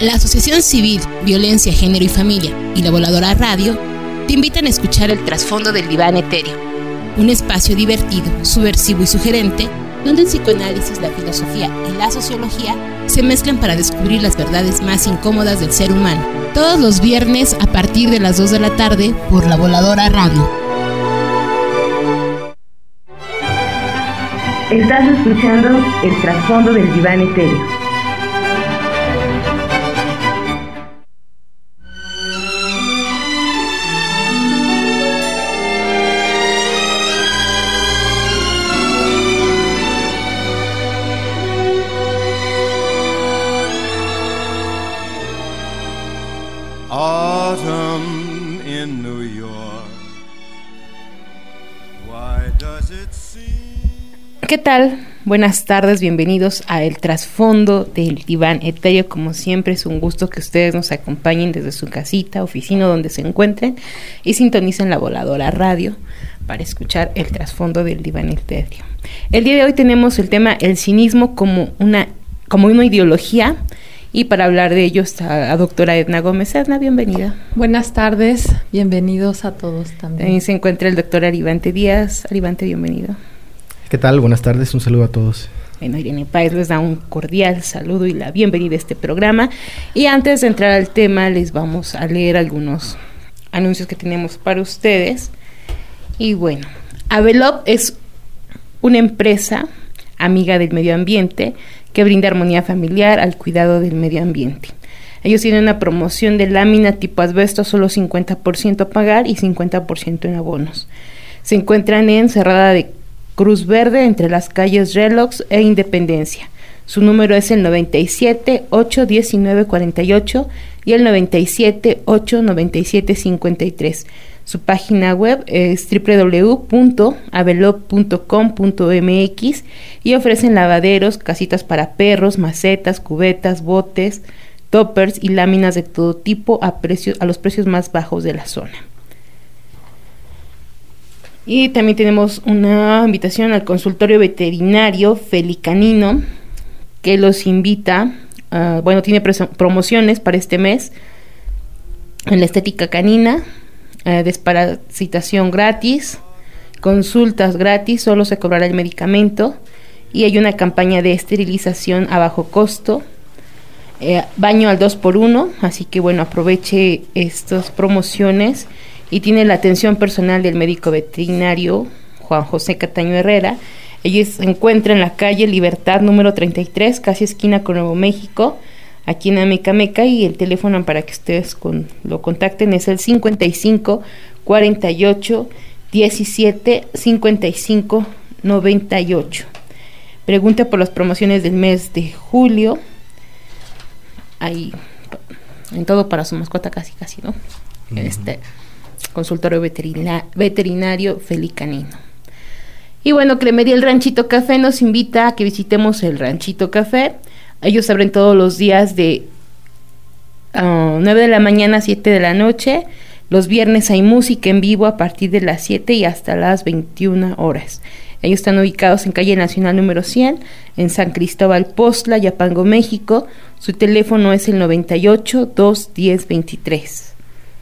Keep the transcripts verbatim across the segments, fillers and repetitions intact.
La Asociación Civil, Violencia, Género y Familia y la Voladora Radio te invitan a escuchar el trasfondo del diván etéreo, un espacio divertido, subversivo y sugerente donde el psicoanálisis, la filosofía y la sociología se mezclan para descubrir las verdades más incómodas del ser humano. Todos los viernes a partir de las dos de la tarde por la Voladora Radio. Estás escuchando el trasfondo del diván etéreo. Autumn in New York. Why does it seem... ¿Qué tal? Buenas tardes, bienvenidos a El Trasfondo del Diván Etéreo. Como siempre, es un gusto que ustedes nos acompañen desde su casita, oficina, donde se encuentren, y sintonicen la Voladora Radio para escuchar El Trasfondo del Diván Etéreo. El día de hoy tenemos el tema el cinismo como una, como una ideología. Y para hablar de ello está la doctora Edna Gómez. Edna, bienvenida. Buenas tardes, bienvenidos a todos también. También se encuentra el doctor Aribante Díaz. Aribante, bienvenido. ¿Qué tal? Buenas tardes, un saludo a todos. Bueno, Irene Páez les da un cordial saludo y la bienvenida a este programa. Y antes de entrar al tema, les vamos a leer algunos anuncios que tenemos para ustedes. Y bueno, Avelop es una empresa amiga del medio ambiente que brinda armonía familiar al cuidado del medio ambiente. Ellos tienen una promoción de lámina tipo asbesto, solo cincuenta por ciento a pagar y cincuenta por ciento en abonos. Se encuentran en Cerrada de Cruz Verde, entre las calles Relox e Independencia. Su número es el noventa y siete, ocho diecinueve cuarenta y ocho y el noventa y siete, ocho noventa y siete cincuenta y tres. Su página web es doble u doble u doble u punto avelop punto com punto m x y ofrecen lavaderos, casitas para perros, macetas, cubetas, botes, toppers y láminas de todo tipo a precios, a los precios más bajos de la zona. Y también tenemos una invitación al consultorio veterinario Felicanino, que los invita, uh, bueno, tiene preso- promociones para este mes en la estética canina. Eh, desparasitación gratis, consultas gratis, solo se cobrará el medicamento y hay una campaña de esterilización a bajo costo, eh, baño al dos por uno, así que bueno, aproveche estas promociones y tiene la atención personal del médico veterinario Juan José Cataño Herrera. Ellos se encuentran en la calle Libertad número treinta y tres, casi esquina con Nuevo México, aquí en Amecameca, y el teléfono para que ustedes con, lo contacten es el cincuenta y cinco, cuarenta y ocho, diecisiete, cincuenta y cinco, noventa y ocho. Pregunta por las promociones del mes de julio. Ahí, en todo para su mascota casi casi, ¿no? Uh-huh. Este consultorio veterina, veterinario Felicanino. Y bueno, Cremería El Ranchito Café nos invita a que visitemos el Ranchito Café. Ellos abren todos los días de uh, nueve de la mañana a siete de la noche. Los viernes hay música en vivo a partir de las siete y hasta las veintiuna horas. Ellos están ubicados en calle Nacional número cien, en San Cristóbal Postla, Yapango, México. Su teléfono es el noventa y ocho, dos diez, veintitrés.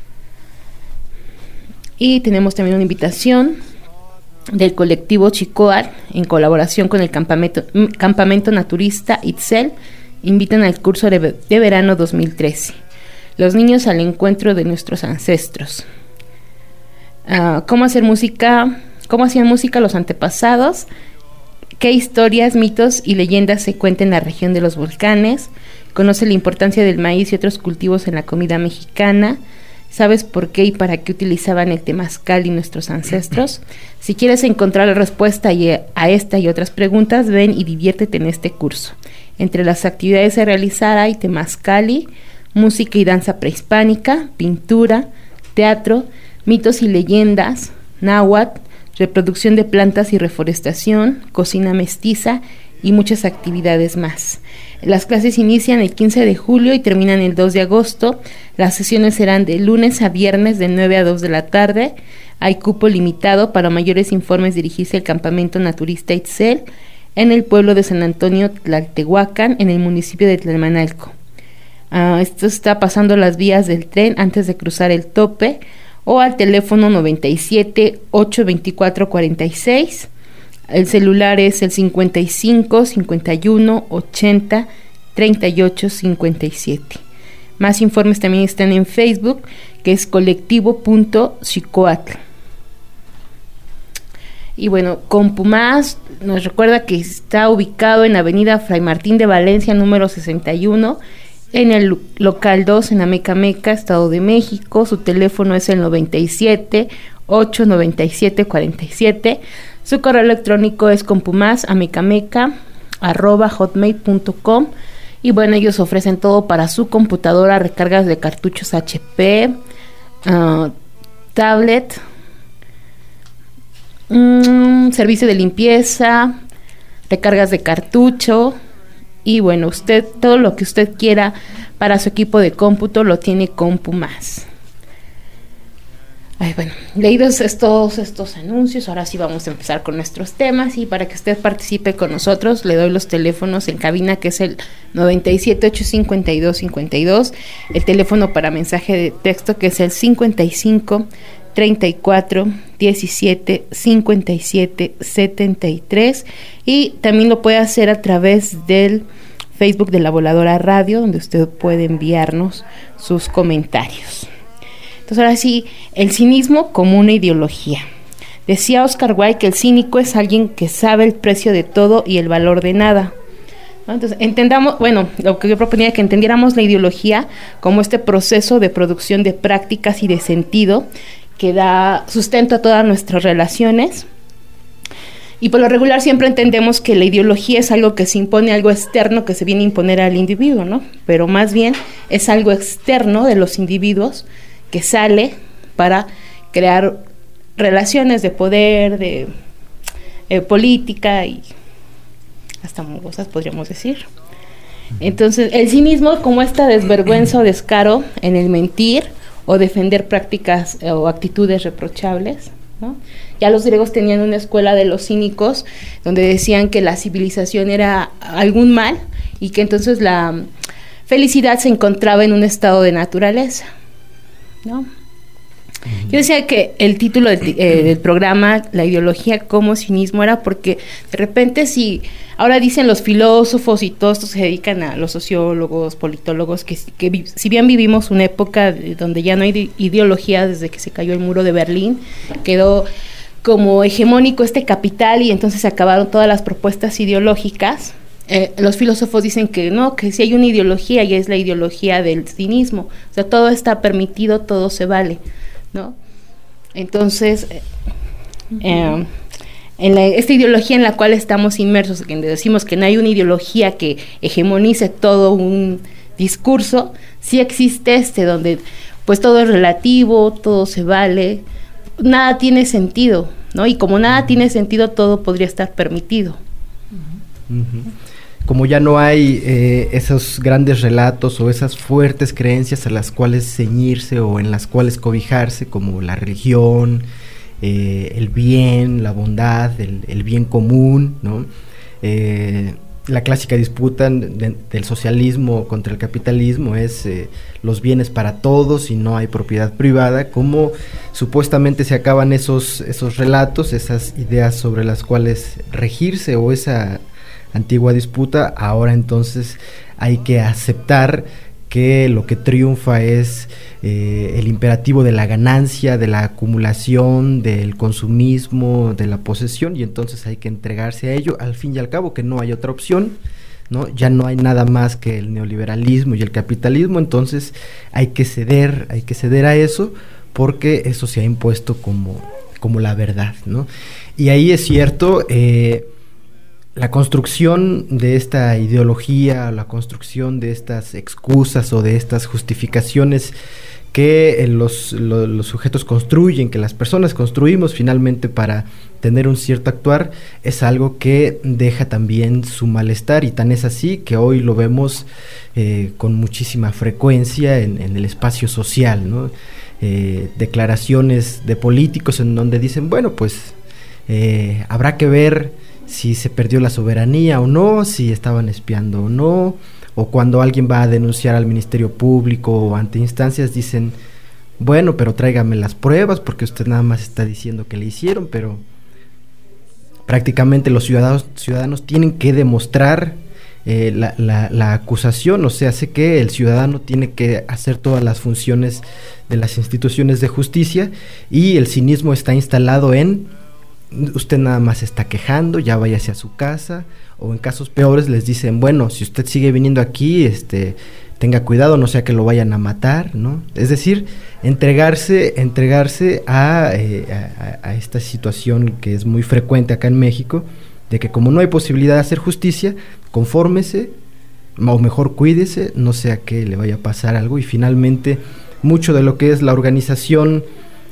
Y tenemos también una invitación del colectivo Chicoar, en colaboración con el campamento, campamento naturista Itzel, invitan al curso de, de verano dos mil trece. Los niños al encuentro de nuestros ancestros. Uh, ¿Cómo hacer música? ¿Cómo hacían música los antepasados? ¿Qué historias, mitos y leyendas se cuentan en la región de los volcanes? Conoce la importancia del maíz y otros cultivos en la comida mexicana. ¿Sabes por qué y para qué utilizaban el temazcal y nuestros ancestros? Si quieres encontrar la respuesta a esta y otras preguntas, ven y diviértete en este curso. Entre las actividades a realizar hay temazcali, música y danza prehispánica, pintura, teatro, mitos y leyendas, náhuatl, reproducción de plantas y reforestación, cocina mestiza y muchas actividades más. Las clases inician el quince de julio y terminan el dos de agosto. Las sesiones serán de lunes a viernes de nueve a dos de la tarde. Hay cupo limitado. Para mayores informes dirigirse al campamento naturista Itzel en el pueblo de San Antonio Tlaltehuacán, en el municipio de Tlalmanalco. Uh, esto está pasando las vías del tren antes de cruzar el tope, o al teléfono noventa y siete, ochocientos veinticuatro, cuarenta y seis. El celular es el cincuenta y cinco, cincuenta y uno, ochenta, treinta y ocho, cincuenta y siete. Más informes también están en Facebook, que es colectivo.xicoatl. Y bueno, Compumás nos recuerda que está ubicado en Avenida Fray Martín de Valencia, número sesenta y uno, en el local dos, en Amecameca, Estado de México. Su teléfono es el noventa y siete, ochocientos noventa y siete, cuarenta y siete. Su correo electrónico es compumasamecameca arroba hotmail punto com. Y bueno, ellos ofrecen todo para su computadora, recargas de cartuchos H P, uh, tablet, um, servicio de limpieza, recargas de cartucho. Y bueno, usted, todo lo que usted quiera para su equipo de cómputo lo tiene Compumás. Ay, bueno, leídos estos, estos anuncios, ahora sí vamos a empezar con nuestros temas, y para que usted participe con nosotros le doy los teléfonos en cabina, que es el noventa y siete, ochocientos cincuenta y dos, cincuenta y dos, el teléfono para mensaje de texto, que es el cincuenta y cinco, treinta y cuatro, diecisiete, cincuenta y siete, setenta y tres, y también lo puede hacer a través del Facebook de La Voladora Radio, donde usted puede enviarnos sus comentarios. Entonces ahora sí, el cinismo como una ideología. Decía Oscar Wilde que el cínico es alguien que sabe el precio de todo y el valor de nada, ¿no? Entonces entendamos, bueno, lo que yo proponía es que entendiéramos la ideología como este proceso de producción de prácticas y de sentido que da sustento a todas nuestras relaciones. Y por lo regular siempre entendemos que la ideología es algo que se impone, algo externo que se viene a imponer al individuo, ¿no? Pero más bien es algo externo de los individuos que sale para crear relaciones de poder, de eh, política y hasta cosas podríamos decir. Entonces, el cinismo como esta desvergüenza o descaro en el mentir o defender prácticas eh, o actitudes reprochables, ¿no? Ya los griegos tenían una escuela de los cínicos donde decían que la civilización era algún mal y que entonces la felicidad se encontraba en un estado de naturaleza, ¿no? Yo decía que el título del, eh, del programa, la ideología como cinismo, era porque de repente si ahora dicen los filósofos y todos estos se dedican a los sociólogos, politólogos, que, que si bien vivimos una época donde ya no hay ideología desde que se cayó el muro de Berlín, quedó como hegemónico este capital y entonces se acabaron todas las propuestas ideológicas. Eh, los filósofos dicen que no, que si hay una ideología y es la ideología del cinismo, o sea, todo está permitido, todo se vale, ¿no? Entonces, eh, eh, en la, esta ideología en la cual estamos inmersos, que decimos que no hay una ideología que hegemonice todo un discurso, sí existe este, donde pues todo es relativo, todo se vale, nada tiene sentido, ¿no? Y como nada tiene sentido, todo podría estar permitido. Uh-huh. Como ya no hay eh, esos grandes relatos o esas fuertes creencias a las cuales ceñirse o en las cuales cobijarse, como la religión, eh, el bien, la bondad, el, el bien común, ¿no? Eh, la clásica disputa de, del socialismo contra el capitalismo es eh, los bienes para todos y no hay propiedad privada. Como supuestamente se acaban esos, esos relatos, esas ideas sobre las cuales regirse o esa antigua disputa, ahora entonces hay que aceptar que lo que triunfa es eh, el imperativo de la ganancia, de la acumulación, del consumismo, de la posesión, y entonces hay que entregarse a ello, al fin y al cabo que no hay otra opción, ¿no? Ya no hay nada más que el neoliberalismo y el capitalismo, entonces hay que ceder, hay que ceder a eso, porque eso se ha impuesto como, como la verdad, ¿no? Y ahí es cierto, eh, la construcción de esta ideología, la construcción de estas excusas o de estas justificaciones que los, los, los sujetos construyen, que las personas construimos finalmente para tener un cierto actuar, es algo que deja también su malestar, y tan es así que hoy lo vemos eh, con muchísima frecuencia en, en el espacio social, ¿no? Eh, declaraciones de políticos en donde dicen, bueno, pues eh, habrá que ver si se perdió la soberanía o no, si estaban espiando o no, o cuando alguien va a denunciar al Ministerio Público o ante instancias dicen, bueno, pero tráigame las pruebas porque usted nada más está diciendo que le hicieron, pero prácticamente los ciudadanos, ciudadanos tienen que demostrar eh, la, la, la acusación, o sea, hace que el ciudadano tiene que hacer todas las funciones de las instituciones de justicia, y el cinismo está instalado en usted nada más está quejando, ya váyase a su casa, o en casos peores les dicen, bueno, si usted sigue viniendo aquí, este, tenga cuidado, no sea que lo vayan a matar, ¿no? Es decir, entregarse, entregarse a, eh, a, a esta situación que es muy frecuente acá en México, de que como no hay posibilidad de hacer justicia, confórmese, o mejor cuídese, no sea que le vaya a pasar algo, y finalmente mucho de lo que es la organización,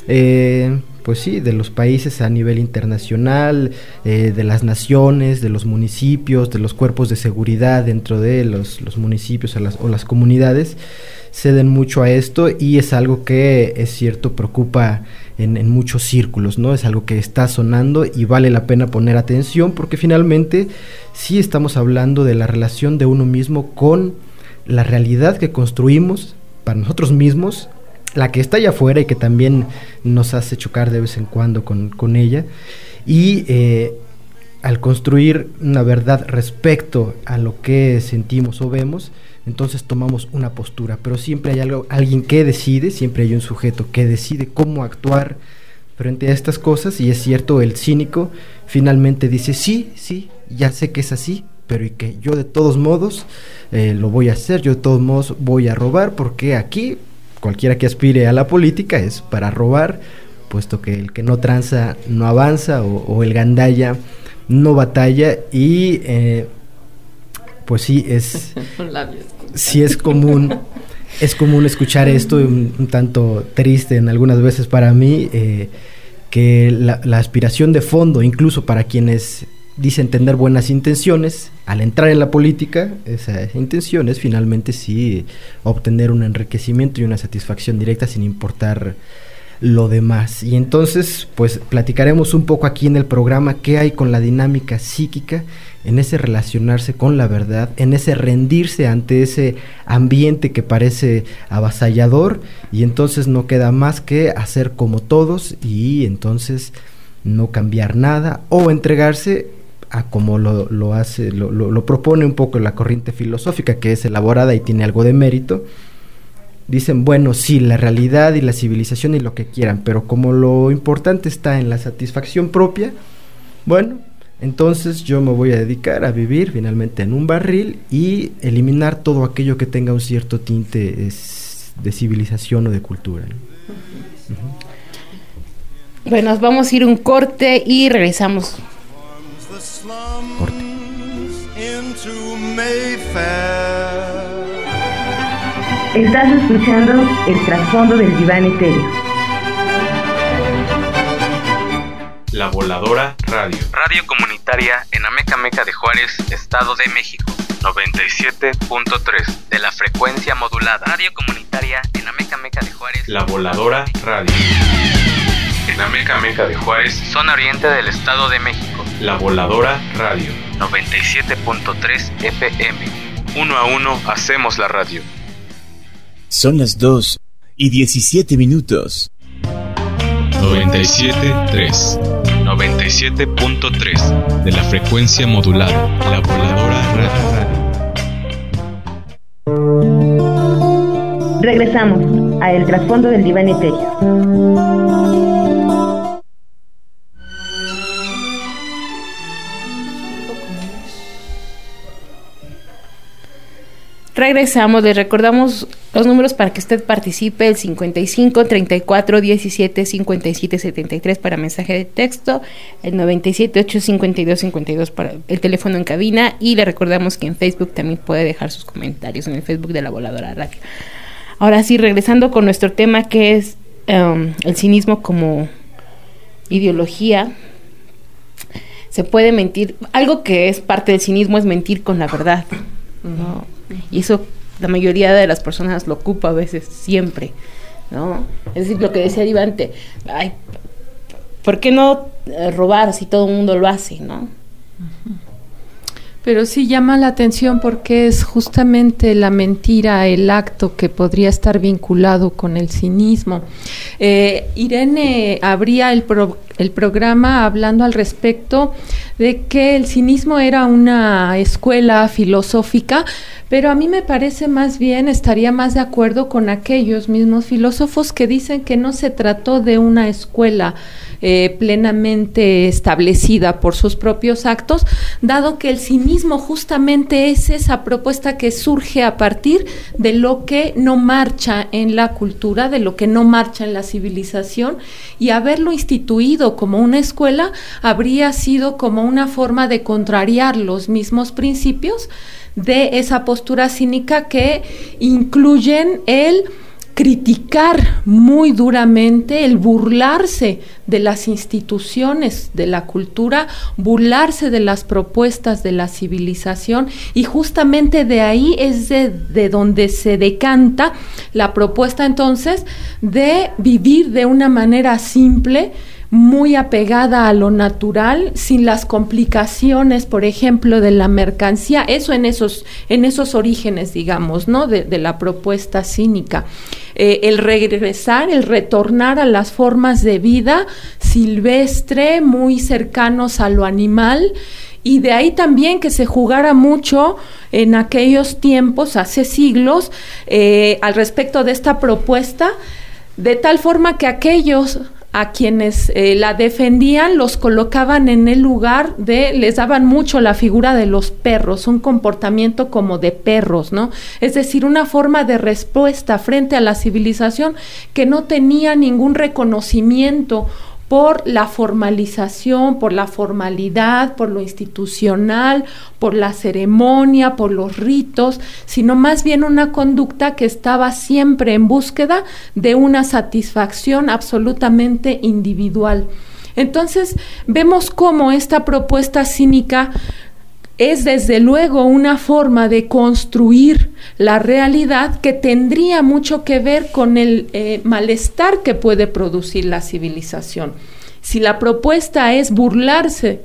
eh, pues sí, de los países a nivel internacional, eh, de las naciones, de los municipios, de los cuerpos de seguridad dentro de los, los municipios o las, o las comunidades, ceden mucho a esto, y es algo que, es cierto, preocupa en, en muchos círculos, ¿no? Es algo que está sonando y vale la pena poner atención, porque finalmente sí estamos hablando de la relación de uno mismo con la realidad que construimos para nosotros mismos, la que está allá afuera y que también nos hace chocar de vez en cuando con, con ella, y eh, al construir una verdad respecto a lo que sentimos o vemos, entonces tomamos una postura, pero siempre hay algo, alguien que decide, siempre hay un sujeto que decide cómo actuar frente a estas cosas, y es cierto, el cínico finalmente dice, sí, sí, ya sé que es así, pero y que yo de todos modos eh, lo voy a hacer, yo de todos modos voy a robar, porque aquí cualquiera que aspire a la política es para robar, puesto que el que no tranza no avanza, o, o el gandalla no batalla, y eh, pues sí es sí es común es común escuchar esto, un, un tanto triste en algunas veces para mí, eh, que la, la aspiración de fondo, incluso para quienes dicen tener buenas intenciones, al entrar en la política, esa intención es finalmente sí obtener un enriquecimiento y una satisfacción directa sin importar lo demás. Y entonces, pues platicaremos un poco aquí en el programa qué hay con la dinámica psíquica, en ese relacionarse con la verdad, en ese rendirse ante ese ambiente que parece avasallador, y entonces no queda más que hacer como todos y entonces no cambiar nada, o entregarse a como lo, lo hace, lo, lo, lo propone un poco la corriente filosófica, que es elaborada y tiene algo de mérito. Dicen, bueno, sí, la realidad y la civilización y lo que quieran, pero como lo importante está en la satisfacción propia, bueno, entonces yo me voy a dedicar a vivir finalmente en un barril y eliminar todo aquello que tenga un cierto tinte es, de civilización o de cultura, ¿no? Uh-huh. Bueno, nos vamos a ir un corte y regresamos. Corte. Estás escuchando el trasfondo del diván etéreo. La Voladora Radio. Radio comunitaria en Amecameca de Juárez, Estado de México. noventa y siete punto tres de la frecuencia modulada. Radio comunitaria en Amecameca de Juárez. La Voladora Radio. En Amecameca de Juárez, zona oriente del Estado de México. La Voladora Radio. noventa y siete punto tres F M. Uno a uno hacemos la radio. Son las dos y diecisiete minutos. noventa y siete punto tres. noventa y siete punto tres de la frecuencia modulada. La Voladora Radio. Regresamos a El Trasfondo del Diván Etéreo. Regresamos, les recordamos los números para que usted participe: el cincuenta y cinco, treinta y cuatro, diecisiete, cincuenta y siete, setenta y tres para mensaje de texto, el noventa y siete, ocho cincuenta y dos, cincuenta y dos para el teléfono en cabina, y le recordamos que en Facebook también puede dejar sus comentarios en el Facebook de La Voladora Radio. Ahora sí, regresando con nuestro tema, que es um, el cinismo como ideología. Se puede mentir, algo que es parte del cinismo es mentir con la verdad, ¿no? Y eso la mayoría de las personas lo ocupa a veces, siempre, ¿no? Es decir, lo que decía Divante, ay, ¿por qué no eh, robar si todo el mundo lo hace, no? Pero sí llama la atención porque es justamente la mentira, el acto que podría estar vinculado con el cinismo. Eh, Irene abría el, pro, el programa hablando al respecto de que el cinismo era una escuela filosófica, pero a mí me parece más bien, estaría más de acuerdo con aquellos mismos filósofos que dicen que no se trató de una escuela eh, plenamente establecida por sus propios actos, dado que el cinismo justamente es esa propuesta que surge a partir de lo que no marcha en la cultura, de lo que no marcha en la civilización, y haberlo instituido como una escuela habría sido como una forma de contrariar los mismos principios de esa postura cínica que incluyen el criticar muy duramente, el burlarse de las instituciones de la cultura, burlarse de las propuestas de la civilización, y justamente de ahí es de, de donde se decanta la propuesta entonces de vivir de una manera simple, muy apegada a lo natural, sin las complicaciones, por ejemplo, de la mercancía, eso en esos, en esos orígenes, digamos, ¿no? De, de la propuesta cínica. Eh, el regresar, el retornar a las formas de vida silvestre, muy cercanos a lo animal, y de ahí también que se jugara mucho en aquellos tiempos, hace siglos, eh, al respecto de esta propuesta, de tal forma que aquellos a quienes eh, la defendían los colocaban en el lugar de, les daban mucho la figura de los perros, un comportamiento como de perros, ¿no? Es decir, una forma de respuesta frente a la civilización que no tenía ningún reconocimiento por la formalización, por la formalidad, por lo institucional, por la ceremonia, por los ritos, sino más bien una conducta que estaba siempre en búsqueda de una satisfacción absolutamente individual. Entonces, vemos cómo esta propuesta cínica es desde luego una forma de construir la realidad que tendría mucho que ver con el eh, malestar que puede producir la civilización. Si la propuesta es burlarse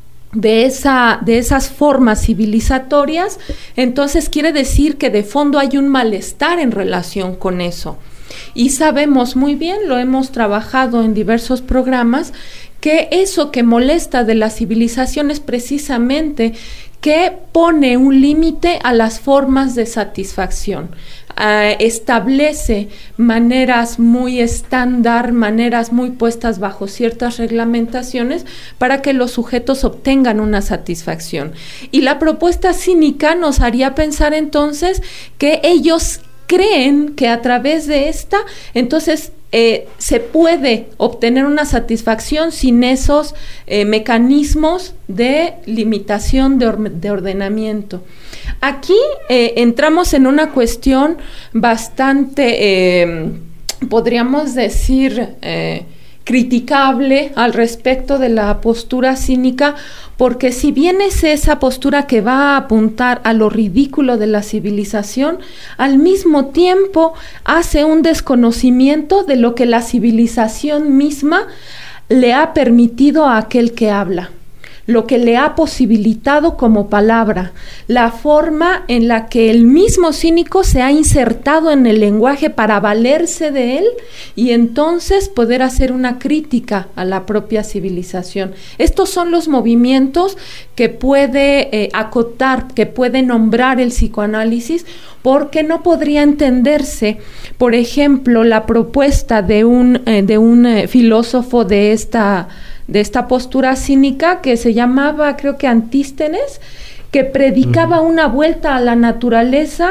de esa, de esas formas civilizatorias, entonces quiere decir que de fondo hay un malestar en relación con eso. Y sabemos muy bien, lo hemos trabajado en diversos programas, que eso que molesta de la civilización es precisamente que pone un límite a las formas de satisfacción, uh, establece maneras muy estándar, maneras muy puestas bajo ciertas reglamentaciones para que los sujetos obtengan una satisfacción. Y la propuesta cínica nos haría pensar entonces que ellos creen que a través de esta, entonces, Eh, se puede obtener una satisfacción sin esos eh, mecanismos de limitación, de, or- de ordenamiento. Aquí eh, entramos en una cuestión bastante, eh, podríamos decir, eh, criticable al respecto de la postura cínica, porque si bien es esa postura que va a apuntar a lo ridículo de la civilización, al mismo tiempo hace un desconocimiento de lo que la civilización misma le ha permitido a aquel que habla, lo que le ha posibilitado como palabra, la forma en la que el mismo cínico se ha insertado en el lenguaje para valerse de él y entonces poder hacer una crítica a la propia civilización. Estos son los movimientos que puede eh, acotar, que puede nombrar el psicoanálisis, porque no podría entenderse, por ejemplo, la propuesta de un, eh, de un eh, filósofo de esta de esta postura cínica que se llamaba, creo que Antístenes, que predicaba uh-huh. una vuelta a la naturaleza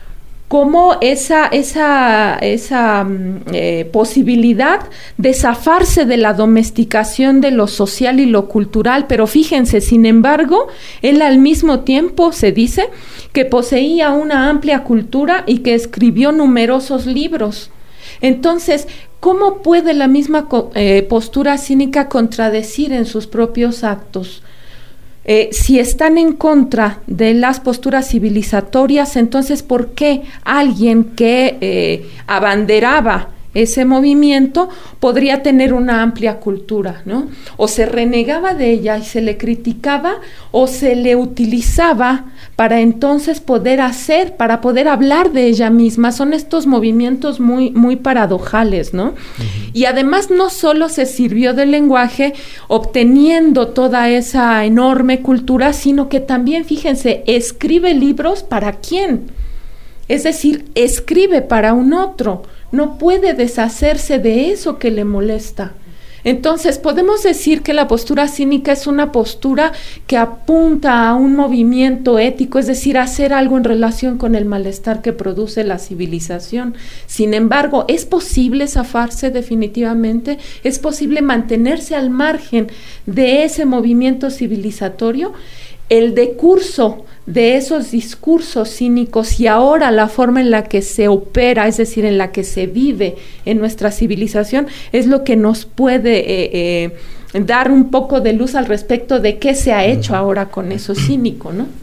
como esa, esa, esa eh, posibilidad de zafarse de la domesticación de lo social y lo cultural, pero fíjense, sin embargo, él al mismo tiempo se dice que poseía una amplia cultura y que escribió numerosos libros. Entonces, ¿cómo puede la misma eh, postura cínica contradecir en sus propios actos? Eh, si están en contra de las posturas civilizatorias, entonces ¿por qué alguien que eh, abanderaba ese movimiento, podría tener una amplia cultura, ¿no? O se renegaba de ella y se le criticaba, o se le utilizaba para entonces poder hacer, para poder hablar de ella misma. Son estos movimientos muy, muy paradojales, ¿no? Uh-huh. Y además no solo se sirvió del lenguaje obteniendo toda esa enorme cultura, sino que también, fíjense, escribe libros para quién. Es decir, escribe para un otro. No puede deshacerse de eso que le molesta. Entonces, podemos decir que la postura cínica es una postura que apunta a un movimiento ético, es decir, hacer algo en relación con el malestar que produce la civilización. Sin embargo, ¿es posible zafarse definitivamente? ¿Es posible mantenerse al margen de ese movimiento civilizatorio? El decurso de esos discursos cínicos y ahora la forma en la que se opera, es decir, en la que se vive en nuestra civilización, es lo que nos puede eh, eh, dar un poco de luz al respecto de qué se ha hecho ahora con eso cínico, ¿no?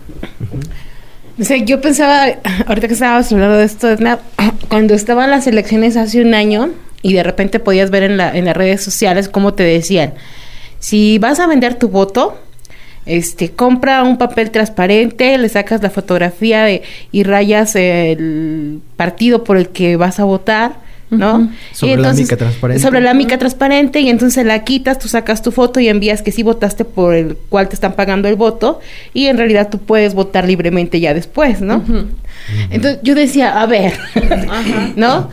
O sea, yo pensaba, ahorita que estábamos hablando de esto, cuando estaban las elecciones hace un año y de repente podías ver en, la, en las redes sociales cómo te decían, si vas a vender tu voto, Este, compra un papel transparente, le sacas la fotografía de, y rayas el partido por el que vas a votar, ¿no? Uh-huh. Sobre y entonces, la mica transparente. Sobre la mica transparente, y entonces la quitas, tú sacas tu foto y envías que sí votaste por el cual te están pagando el voto, y en realidad tú puedes votar libremente ya después, ¿no? Uh-huh. Uh-huh. Entonces yo decía, a ver, uh-huh. ¿no?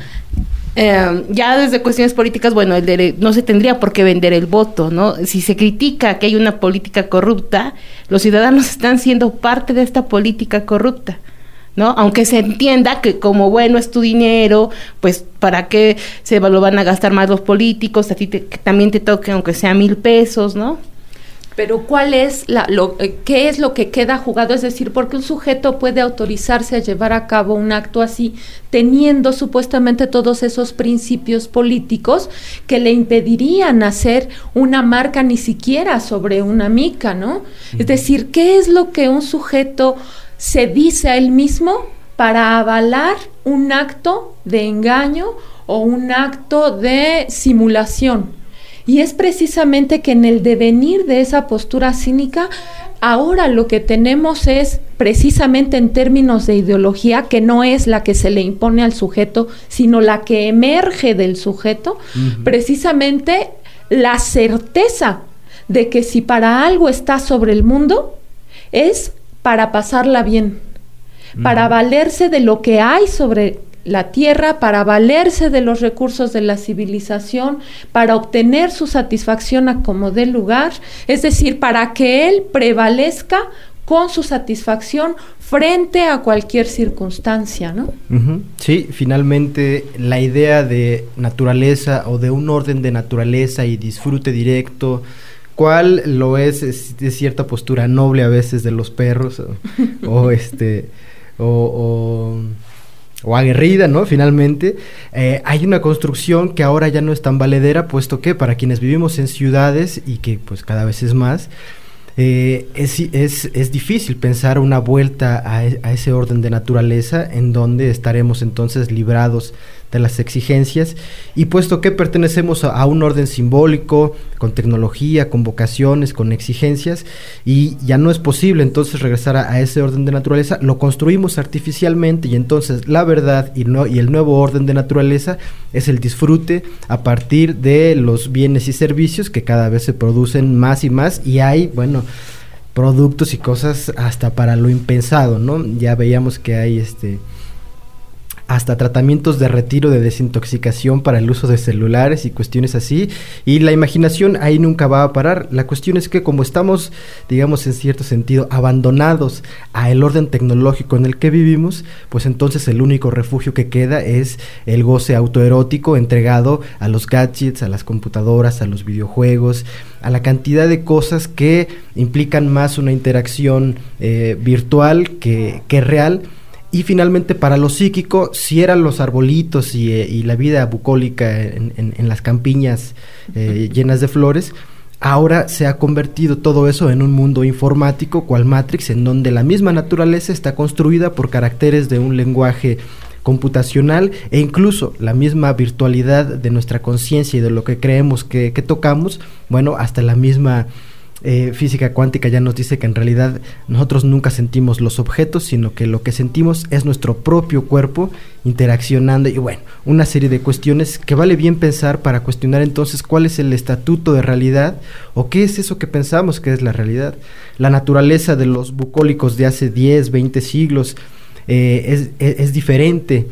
Eh, ya desde cuestiones políticas, bueno, el de, no se tendría por qué vender el voto, ¿no? Si se critica que hay una política corrupta, los ciudadanos están siendo parte de esta política corrupta, ¿no? Aunque se entienda que como, bueno, es tu dinero, pues, ¿para qué se lo van a gastar más los políticos? A ti te, que también te toque, aunque sea mil pesos, ¿no? Pero ¿cuál es la, lo, eh, qué es lo que queda jugado? Es decir, ¿por qué un sujeto puede autorizarse a llevar a cabo un acto así, teniendo supuestamente todos esos principios políticos que le impedirían hacer una marca ni siquiera sobre una mica, ¿no? Uh-huh. Es decir, ¿qué es lo que un sujeto se dice a él mismo para avalar un acto de engaño o un acto de simulación? Y es precisamente que en el devenir de esa postura cínica, ahora lo que tenemos es precisamente en términos de ideología, que no es la que se le impone al sujeto, sino la que emerge del sujeto, uh-huh. precisamente la certeza de que si para algo está sobre el mundo, es para pasarla bien, uh-huh. para valerse de lo que hay sobre la tierra, para valerse de los recursos de la civilización, para obtener su satisfacción a como dé lugar, es decir, para que él prevalezca con su satisfacción frente a cualquier circunstancia, ¿no? Uh-huh. Sí, finalmente la idea de naturaleza o de un orden de naturaleza y disfrute directo, cuál lo es, es de cierta postura noble a veces de los perros, o, o este, o... o o aguerrida, ¿no? Finalmente, eh, hay una construcción que ahora ya no es tan valedera, puesto que para quienes vivimos en ciudades, y que pues cada vez es más, eh, es, es, es difícil pensar una vuelta a, a ese orden de naturaleza en donde estaremos entonces librados de las exigencias, y puesto que pertenecemos a, a un orden simbólico, con tecnología, con vocaciones, con exigencias, y ya no es posible entonces regresar a, a ese orden de naturaleza, lo construimos artificialmente, y entonces la verdad y, no, y el nuevo orden de naturaleza es el disfrute a partir de los bienes y servicios que cada vez se producen más y más, y hay, bueno, productos y cosas hasta para lo impensado, ¿no? Ya veíamos que hay este... hasta tratamientos de retiro, de desintoxicación para el uso de celulares y cuestiones así, y la imaginación ahí nunca va a parar. La cuestión es que como estamos, digamos en cierto sentido, abandonados a el orden tecnológico en el que vivimos, pues entonces el único refugio que queda es el goce autoerótico entregado a los gadgets, a las computadoras, a los videojuegos, a la cantidad de cosas que implican más una interacción eh, virtual que, que real. Y finalmente para lo psíquico, si eran los arbolitos y, eh, y la vida bucólica en, en, en las campiñas eh, llenas de flores, ahora se ha convertido todo eso en un mundo informático, cual Matrix, en donde la misma naturaleza está construida por caracteres de un lenguaje computacional e incluso la misma virtualidad de nuestra conciencia y de lo que creemos que, que tocamos, bueno, hasta la misma eh, física cuántica ya nos dice que en realidad nosotros nunca sentimos los objetos, sino que lo que sentimos es nuestro propio cuerpo interaccionando, y bueno, una serie de cuestiones que vale bien pensar para cuestionar entonces cuál es el estatuto de realidad o qué es eso que pensamos que es la realidad. La naturaleza de los bucólicos de hace diez, veinte siglos eh, es, es, es diferente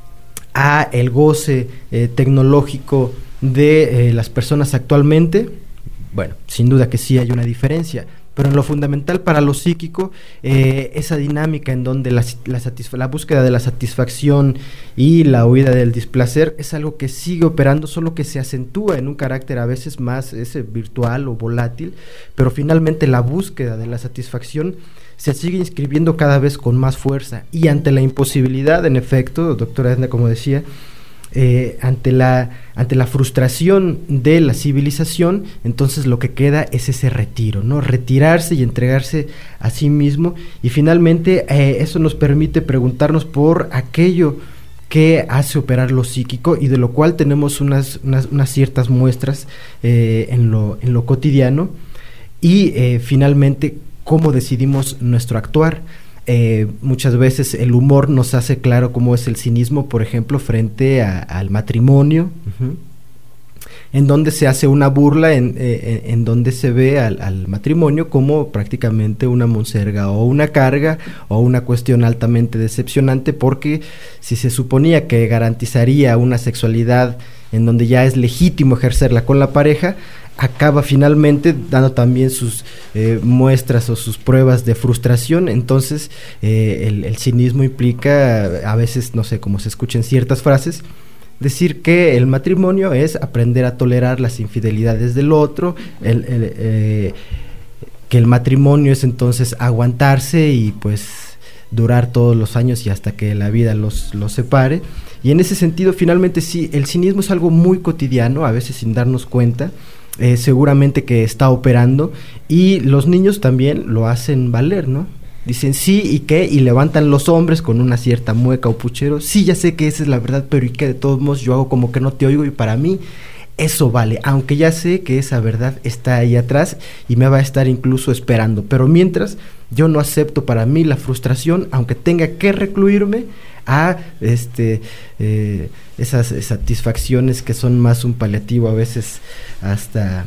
a el goce eh, tecnológico de eh, las personas actualmente. Bueno, sin duda que sí hay una diferencia, pero en lo fundamental para lo psíquico, eh, esa dinámica en donde la, la, satisfa- la búsqueda de la satisfacción y la huida del displacer es algo que sigue operando, solo que se acentúa en un carácter a veces más ese virtual o volátil, pero finalmente la búsqueda de la satisfacción se sigue inscribiendo cada vez con más fuerza, y ante la imposibilidad, en efecto, doctora Edna, como decía, Eh, ante la ante la frustración de la civilización, entonces lo que queda es ese retiro, ¿no? Retirarse y entregarse a sí mismo, y finalmente eh, eso nos permite preguntarnos por aquello que hace operar lo psíquico, y de lo cual tenemos unas, unas, unas ciertas muestras eh, en lo, en lo cotidiano, y eh, finalmente cómo decidimos nuestro actuar. Eh, muchas veces el humor nos hace claro cómo es el cinismo, por ejemplo, frente a, al matrimonio, uh-huh, en donde se hace una burla, en, eh, en donde se ve al, al matrimonio como prácticamente una monserga o una carga o una cuestión altamente decepcionante, porque si se suponía que garantizaría una sexualidad en donde ya es legítimo ejercerla con la pareja, acaba finalmente dando también sus eh, muestras o sus pruebas de frustración. Entonces eh, el, el cinismo implica, a veces, no sé, como se escuchan ciertas frases, decir que el matrimonio es aprender a tolerar las infidelidades del otro, el, el, eh, que el matrimonio es entonces aguantarse y pues durar todos los años y hasta que la vida los, los separe. Y en ese sentido, finalmente sí, el cinismo es algo muy cotidiano, a veces sin darnos cuenta. Eh, seguramente que está operando, y los niños también lo hacen valer, ¿no? Dicen sí y qué, y levantan los hombres con una cierta mueca o puchero. Sí, ya sé que esa es la verdad, pero y que de todos modos yo hago como que no te oigo, y para mí eso vale, aunque ya sé que esa verdad está ahí atrás y me va a estar incluso esperando. Pero mientras yo no acepto para mí la frustración, aunque tenga que recluirme a este eh, esas satisfacciones que son más un paliativo, a veces hasta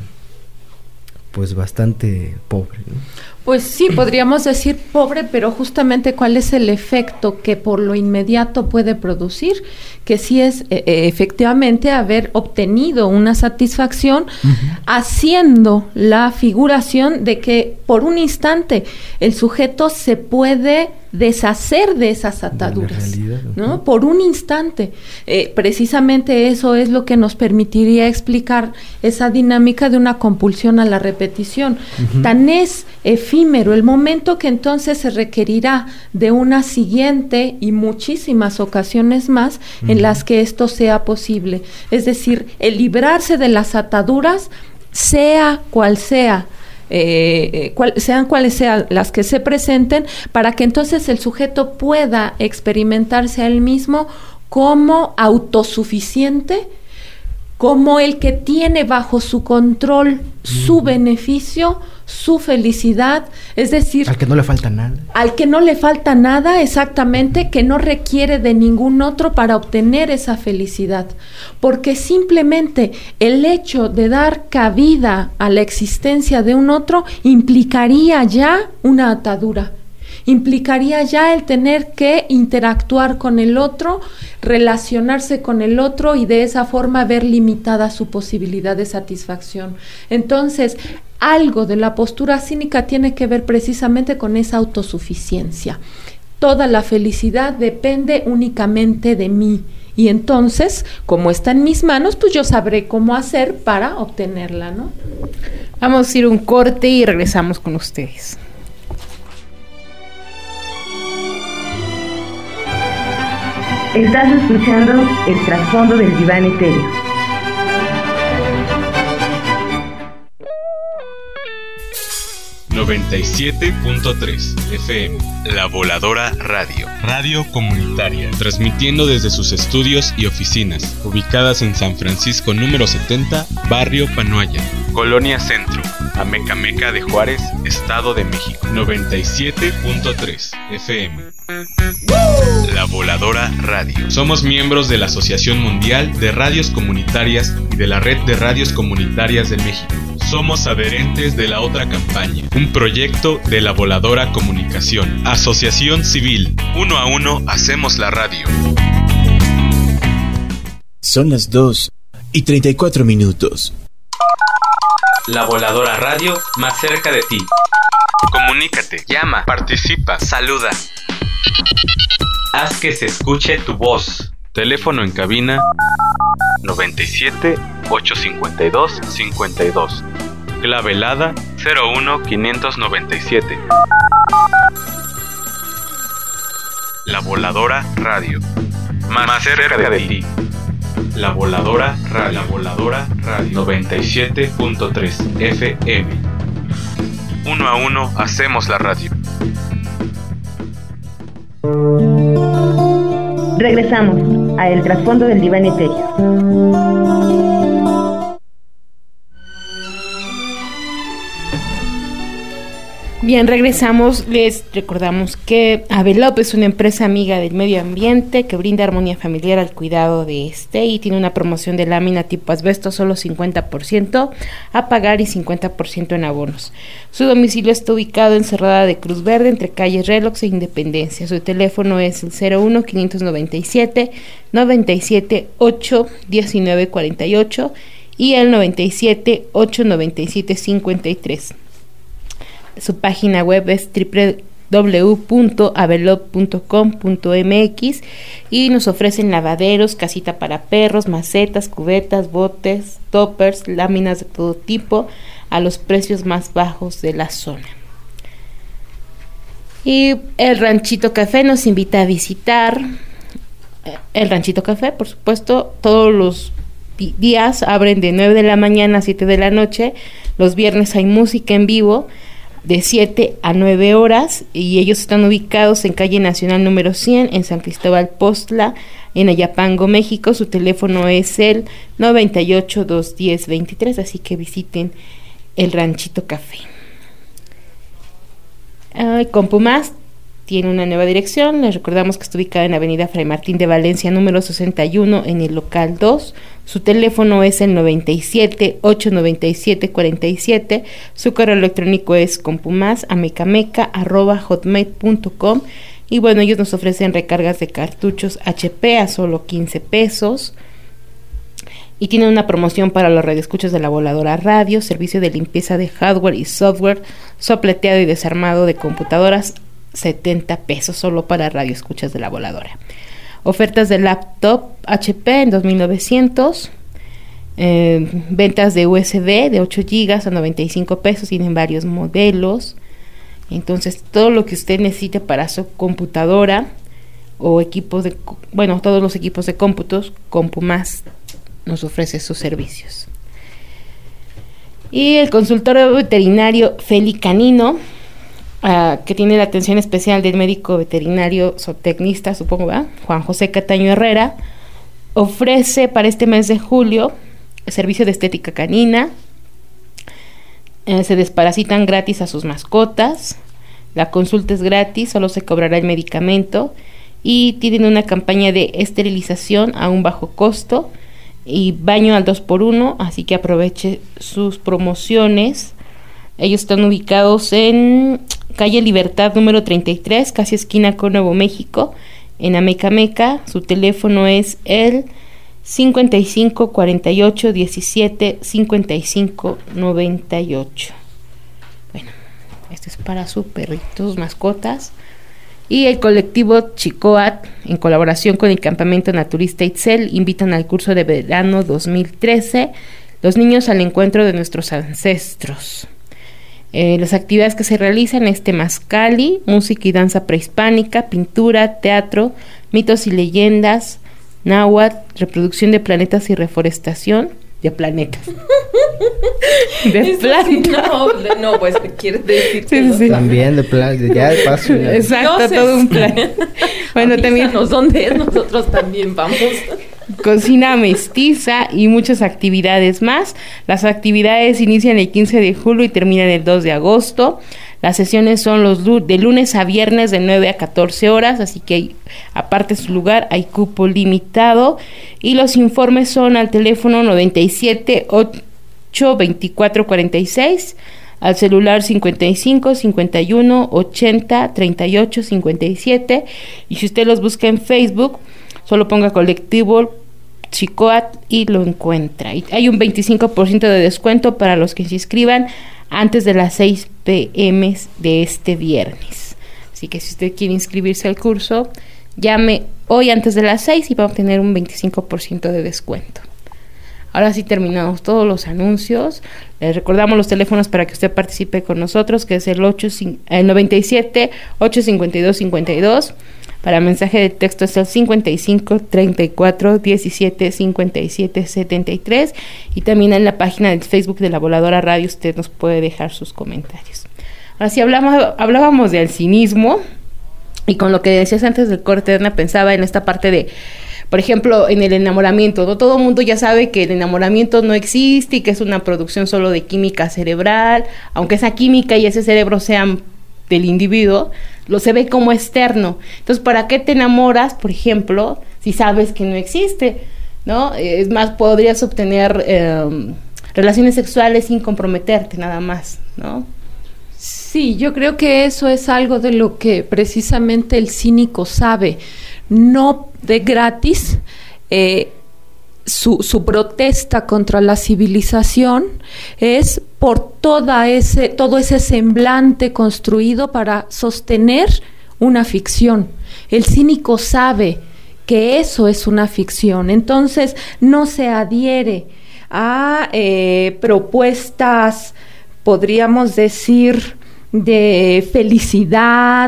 pues bastante pobre, ¿no? Pues sí, podríamos decir pobre, pero justamente cuál es el efecto que por lo inmediato puede producir, que sí es eh, efectivamente haber obtenido una satisfacción, uh-huh, haciendo la figuración de que por un instante el sujeto se puede deshacer de esas ataduras, de realidad, ¿no? Uh-huh. Por un instante. Eh, precisamente eso es lo que nos permitiría explicar esa dinámica de una compulsión a la repetición. Uh-huh. Tan es efímero el momento que entonces se requerirá de una siguiente y muchísimas ocasiones más, uh-huh, en las que esto sea posible. Es decir, el librarse de las ataduras, sea cual sea, Eh, cual, sean cuales sean las que se presenten, para que entonces el sujeto pueda experimentarse a él mismo como autosuficiente, como el que tiene bajo su control su beneficio, su felicidad, es decir, al que no le falta nada. Al que no le falta nada, exactamente, que no requiere de ningún otro para obtener esa felicidad, porque simplemente el hecho de dar cabida a la existencia de un otro implicaría ya una atadura. Implicaría ya el tener que interactuar con el otro, relacionarse con el otro, y de esa forma ver limitada su posibilidad de satisfacción. Entonces, algo de la postura cínica tiene que ver precisamente con esa autosuficiencia. Toda la felicidad depende únicamente de mí, y entonces, como está en mis manos, pues yo sabré cómo hacer para obtenerla, ¿no? Vamos a ir un corte y regresamos con ustedes. Estás escuchando el trasfondo del diván etéreo. noventa y siete punto tres F M. La Voladora Radio. Radio comunitaria. Transmitiendo desde sus estudios y oficinas, ubicadas en San Francisco número setenta, Barrio Panoaya, Colonia Centro, Amecameca de Juárez, Estado de México. noventa y siete punto tres F M. La Voladora Radio. Somos miembros de la Asociación Mundial de Radios Comunitarias y de la Red de Radios Comunitarias de México. Somos adherentes de la otra campaña, un proyecto de la Voladora Comunicación. Asociación Civil. Uno a uno hacemos la radio. Son las dos y treinta y cuatro minutos. La Voladora Radio, más cerca de ti. Comunícate, llama, participa, saluda. Haz que se escuche tu voz. Teléfono en cabina noventa y siete, ochocientos cincuenta y dos, cincuenta y dos. Clave helada cero uno, quinientos noventa y siete. La Voladora Radio, más, más cerca, cerca de, de ti. La Voladora Radio. La Voladora Radio noventa y siete punto tres F M. Uno a uno hacemos la radio. Regresamos a El Trasfondo del Diván Etéreo. Bien, regresamos. Les recordamos que Avelop es una empresa amiga del medio ambiente que brinda armonía familiar al cuidado de este y tiene una promoción de lámina tipo asbesto, solo cincuenta por ciento a pagar y cincuenta por ciento en abonos. Su domicilio está ubicado en Cerrada de Cruz Verde, entre calles Relox e Independencia. Su teléfono es el cero uno, quinientos noventa y siete, noventa y siete, ocho, diecinueve cuarenta y ocho y el noventa y siete, ocho, noventa y siete, cincuenta y tres. Su página web es doble u doble u doble u punto avelop punto com punto m x y nos ofrecen lavaderos, casita para perros, macetas, cubetas, botes, toppers, láminas de todo tipo a los precios más bajos de la zona. Y el Ranchito Café nos invita a visitar el Ranchito Café, por supuesto, todos los días abren de nueve de la mañana a siete de la noche. Los viernes hay música en vivo de siete a nueve horas y ellos están ubicados en calle Nacional número cien en San Cristóbal Postla, en Ayapango, México. Su teléfono es el noventa y ocho, doscientos diez, veintitrés, así que visiten el Ranchito Café. Uh, Compumás tiene una nueva dirección. Les recordamos que está ubicada en Avenida Fray Martín de Valencia número sesenta y uno en el local dos. Su teléfono es el noventa y siete, ochocientos noventa y siete, cuarenta y siete. Su correo electrónico es compumás amecameca arroba hotmail punto com. Y bueno, ellos nos ofrecen recargas de cartuchos H P a solo quince pesos. Y tienen una promoción para los radioescuchas de la Voladora Radio, servicio de limpieza de hardware y software, sopleteado y desarmado de computadoras, setenta pesos solo para radioescuchas de la Voladora. Ofertas de laptop H P en dos mil novecientos, eh, ventas de U S B de ocho gigas a noventa y cinco pesos, tienen varios modelos. Entonces todo lo que usted necesite para su computadora o equipos de, bueno, todos los equipos de cómputos, Compumás nos ofrece sus servicios. Y el consultorio veterinario Felicanino, Uh, que tiene la atención especial del médico veterinario zootecnista, supongo, ¿verdad? Juan José Cataño Herrera, ofrece para este mes de julio el servicio de estética canina. Eh, se desparasitan gratis a sus mascotas. La consulta es gratis, solo se cobrará el medicamento. Y tienen una campaña de esterilización a un bajo costo y baño al dos por uno, así que aproveche sus promociones. Ellos están ubicados en calle Libertad número treinta y tres, casi esquina con Nuevo México, en Amecameca. Su teléfono es el cincuenta y cinco, cuarenta y ocho, diecisiete, cincuenta y cinco, noventa y ocho. Bueno, esto es para sus perritos, mascotas. Y el colectivo Chicoat, en colaboración con el Campamento Naturista Itzel, invitan al curso de verano dos mil trece, Los niños al encuentro de nuestros ancestros. Eh, las actividades que se realizan es temazcali, música y danza prehispánica, pintura, teatro, mitos y leyendas, náhuatl, reproducción de planetas y reforestación de planetas. De Eso planta. sí, no, de- no, pues quieres decir que Sí, lo sí. sabe. También de plan, ya de paso. ya. Exacto, Dioses. todo un plan. Bueno, también Avísanos dónde es, nosotros también vamos. cocina mestiza y muchas actividades más. Las actividades inician el quince de julio y terminan el dos de agosto. Las sesiones son los lu- de lunes a viernes de nueve a catorce horas, así que hay- aparte su lugar hay cupo limitado y los informes son al teléfono noventa y siete ocho veinticuatro cuarenta y seis, al celular cincuenta y cinco cincuenta y uno ochenta treinta y ocho cincuenta y siete, y si usted los busca en Facebook solo ponga colectivo Chicoat y lo encuentra. Y hay un veinticinco por ciento de descuento para los que se inscriban antes de las seis pe eme de este viernes. Así que si usted quiere inscribirse al curso, llame hoy antes de las seis y va a obtener un veinticinco por ciento de descuento. Ahora sí terminamos todos los anuncios. Les recordamos los teléfonos para que usted participe con nosotros, que es el, ocho, el noventa y siete ocho cincuenta y dos cincuenta y dos. Para mensaje de texto es el cincuenta y cinco treinta y cuatro diecisiete cincuenta y siete setenta y tres, y también en la página de Facebook de La Voladora Radio usted nos puede dejar sus comentarios. Ahora sí hablamos, hablábamos del cinismo, y con lo que decías antes del corte, Edna, pensaba en esta parte de, por ejemplo, en el enamoramiento, ¿no? Todo el mundo ya sabe que el enamoramiento no existe y que es una producción solo de química cerebral, aunque esa química y ese cerebro sean del individuo, lo se ve como externo. Entonces, ¿para qué te enamoras, por ejemplo, si sabes que no existe? ¿No? Es más, podrías obtener eh, relaciones sexuales sin comprometerte, nada más, ¿no? Sí, yo creo que eso es algo de lo que precisamente el cínico sabe. No de gratis, eh, su, su protesta contra la civilización es por toda ese, todo ese semblante construido para sostener una ficción. El cínico sabe que eso es una ficción, entonces no se adhiere a eh, propuestas, podríamos decir, de felicidad,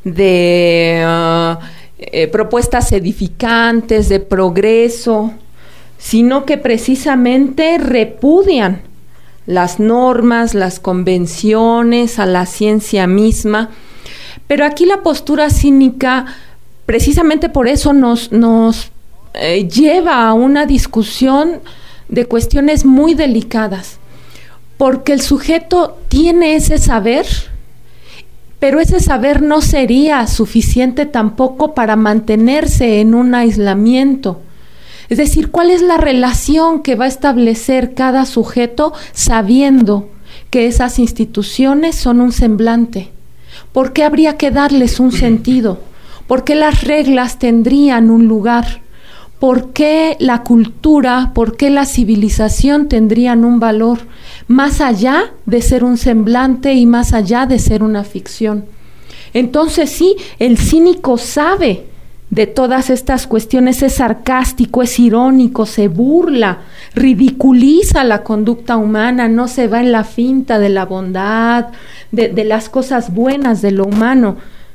de uh, eh, propuestas edificantes, de progreso, sino que precisamente repudian las normas, las convenciones, a la ciencia misma. Pero aquí la postura cínica, precisamente por eso nos, nos eh, lleva a una discusión de cuestiones muy delicadas, porque el sujeto tiene ese saber, pero ese saber no sería suficiente tampoco para mantenerse en un aislamiento. Es decir, ¿cuál es la relación que va a establecer cada sujeto sabiendo que esas instituciones son un semblante? ¿Por qué habría que darles un sentido? ¿Por qué las reglas tendrían un lugar? ¿Por qué la cultura, por qué la civilización tendrían un valor más allá de ser un semblante y más allá de ser una ficción? Entonces sí, el cínico sabe de todas estas cuestiones, es sarcástico, es irónico, se burla, ridiculiza la conducta humana, no se va en la finta de la bondad, de, de las cosas buenas de lo humano.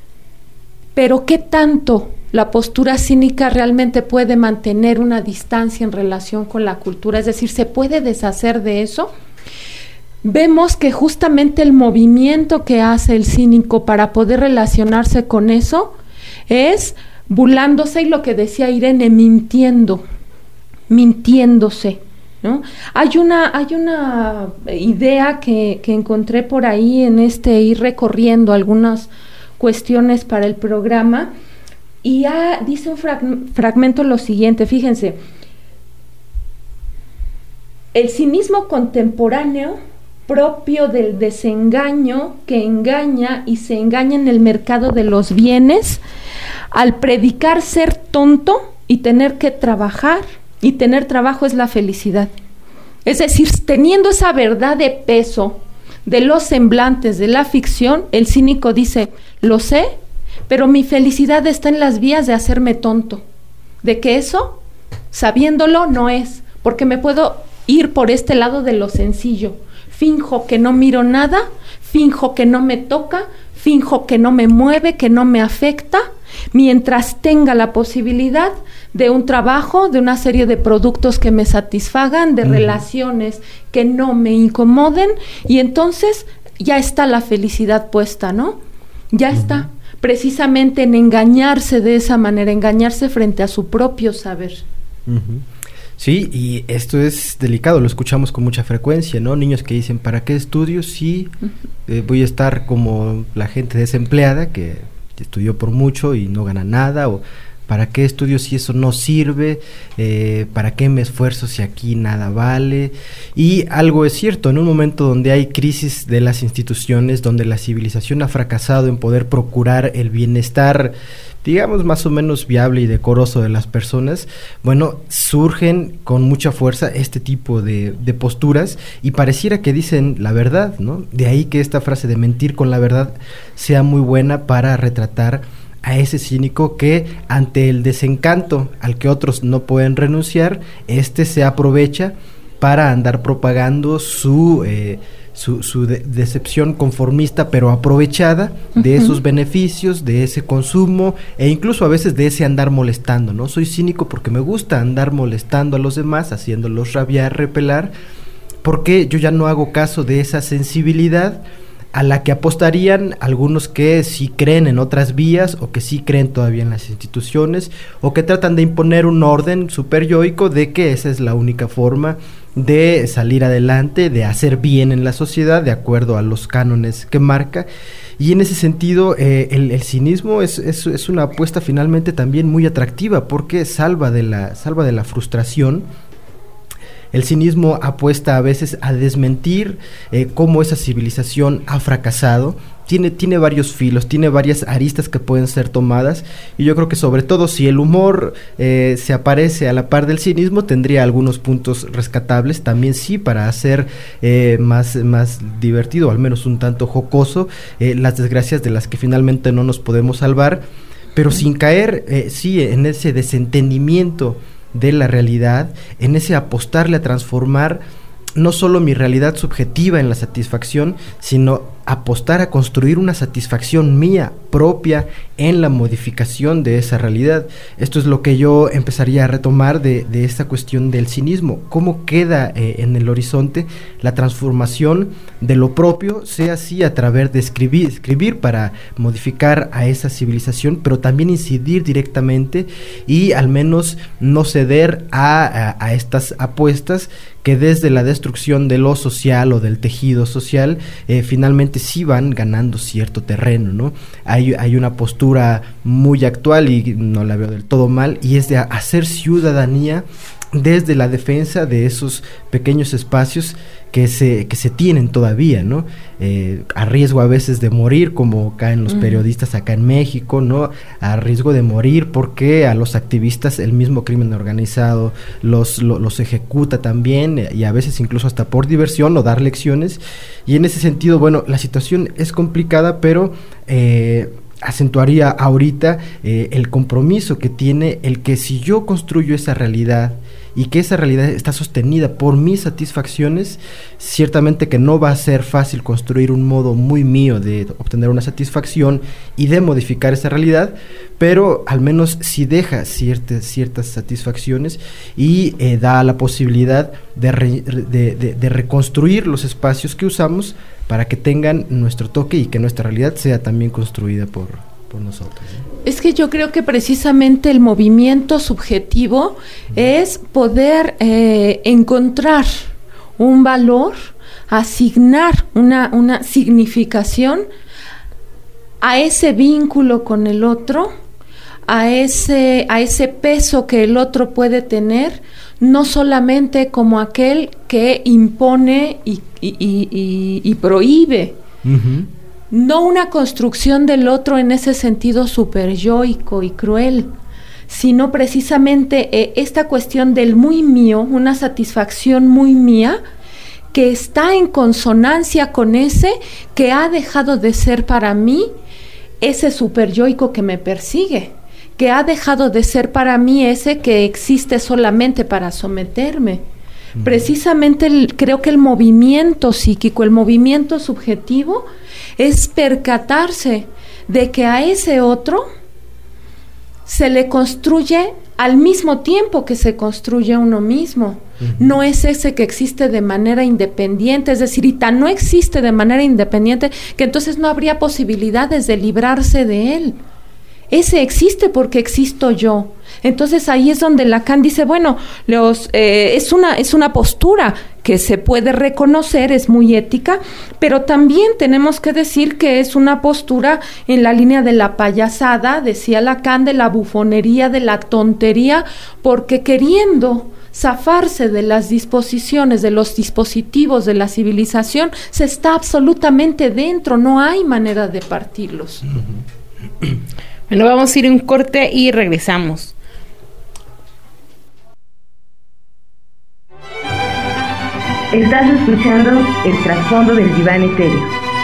Pero ¿qué tanto la postura cínica realmente puede mantener una distancia en relación con la cultura? Es decir, ¿se puede deshacer de eso? Vemos que justamente el movimiento que hace el cínico para poder relacionarse con eso es burlándose, y lo que decía Irene, mintiendo, mintiéndose, ¿no? Hay una, hay una idea que, que encontré por ahí en este ir recorriendo algunas cuestiones para el programa, y ah, dice un frag- fragmento lo siguiente, fíjense: el cinismo contemporáneo, propio del desengaño que engaña y se engaña en el mercado de los bienes, al predicar ser tonto y tener que trabajar, y tener trabajo es la felicidad. Es decir, teniendo esa verdad de peso de los semblantes de la ficción, el cínico dice: lo sé, pero mi felicidad está en las vías de hacerme tonto, de que eso, sabiéndolo, no es, porque me puedo ir por este lado de lo sencillo. Finjo que no miro nada, finjo que no me toca, finjo que no me mueve, que no me afecta, mientras tenga la posibilidad de un trabajo, de una serie de productos que me satisfagan, de mm. relaciones que no me incomoden, y entonces ya está la felicidad puesta, ¿no? Ya mm. está, precisamente en engañarse de esa manera, engañarse frente a su propio saber. Uh-huh. Sí, y esto es delicado, lo escuchamos con mucha frecuencia, ¿no? Niños que dicen, ¿para qué estudio si eh, voy a estar como la gente desempleada que estudió por mucho y no gana nada? O ¿para qué estudio si eso no sirve? Eh, ¿Para qué me esfuerzo si aquí nada vale? Y algo es cierto, en un momento donde hay crisis de las instituciones, donde la civilización ha fracasado en poder procurar el bienestar, digamos, más o menos viable y decoroso de las personas, bueno, surgen con mucha fuerza este tipo de, de posturas y pareciera que dicen la verdad, ¿no? De ahí que esta frase de mentir con la verdad sea muy buena para retratar a ese cínico que ante el desencanto al que otros no pueden renunciar, este se aprovecha para andar propagando su... Eh, su, su de- decepción conformista pero aprovechada de uh-huh. esos beneficios, de ese consumo e incluso a veces de ese andar molestando, ¿no? Soy cínico porque me gusta andar molestando a los demás, haciéndolos rabiar, repelar, porque yo ya no hago caso de esa sensibilidad a la que apostarían algunos que sí creen en otras vías o que sí creen todavía en las instituciones o que tratan de imponer un orden superyoico de que esa es la única forma de salir adelante, de hacer bien en la sociedad de acuerdo a los cánones que marca. Y en ese sentido eh, el, el cinismo es, es, es una apuesta finalmente también muy atractiva porque salva de la, salva de la frustración. El cinismo apuesta a veces a desmentir eh, cómo esa civilización ha fracasado. Tiene, tiene varios filos, tiene varias aristas que pueden ser tomadas y yo creo que sobre todo si el humor eh, se aparece a la par del cinismo tendría algunos puntos rescatables también sí para hacer eh, más, más divertido, al menos un tanto jocoso, eh, las desgracias de las que finalmente no nos podemos salvar, pero sin caer eh, sí en ese desentendimiento de la realidad, en ese apostarle a transformar no solo mi realidad subjetiva en la satisfacción, sino apostar a construir una satisfacción mía, propia, en la modificación de esa realidad. Esto es lo que yo empezaría a retomar de, de esta cuestión del cinismo. ¿Cómo queda eh, en el horizonte la transformación de lo propio, sea así a través de escribir, escribir para modificar a esa civilización, pero también incidir directamente y al menos no ceder a, a, a estas apuestas que desde la destrucción de lo social o del tejido social, eh, finalmente sí van ganando cierto terreno, ¿no? Hay, hay una postura muy actual y no la veo del todo mal, y es de hacer ciudadanía desde la defensa de esos pequeños espacios que se, que se tienen todavía, ¿no? Eh, a riesgo a veces de morir, como caen los uh-huh. periodistas acá en México, ¿no? A riesgo de morir porque a los activistas el mismo crimen organizado los, lo, los ejecuta también, y a veces incluso hasta por diversión o dar lecciones, y en ese sentido, bueno, la situación es complicada, pero eh, acentuaría ahorita eh, el compromiso que tiene el que si yo construyo esa realidad y que esa realidad está sostenida por mis satisfacciones, ciertamente que no va a ser fácil construir un modo muy mío de obtener una satisfacción y de modificar esa realidad, pero al menos si deja ciertas, ciertas satisfacciones y eh, da la posibilidad de, re, de, de, de reconstruir los espacios que usamos para que tengan nuestro toque y que nuestra realidad sea también construida por, por nosotros, ¿no? Es que yo creo que precisamente el movimiento subjetivo uh-huh. es poder eh, encontrar un valor, asignar una, una significación a ese vínculo con el otro, a ese, a ese peso que el otro puede tener, no solamente como aquel que impone y, y, y, y, y prohíbe. Uh-huh. No una construcción del otro en ese sentido superyoico y cruel, sino precisamente eh, esta cuestión del muy mío, una satisfacción muy mía, que está en consonancia con ese que ha dejado de ser para mí ese superyoico que me persigue, que ha dejado de ser para mí ese que existe solamente para someterme. Uh-huh. Precisamente el, creo que el movimiento psíquico, el movimiento subjetivo, es percatarse de que a ese otro se le construye al mismo tiempo que se construye uno mismo. Uh-huh. No es ese que existe de manera independiente, es decir, y tan no existe de manera independiente que entonces no habría posibilidades de librarse de él. Ese existe porque existo yo. Entonces ahí es donde Lacan dice, bueno, los, eh, es una, es una postura que se puede reconocer, es muy ética, pero también tenemos que decir que es una postura en la línea de la payasada, decía Lacan, de la bufonería, de la tontería, porque queriendo zafarse de las disposiciones, de los dispositivos de la civilización, se está absolutamente dentro, no hay manera de partirlos. Bueno, vamos a ir a un corte y regresamos. Estás escuchando el trasfondo del diván etéreo.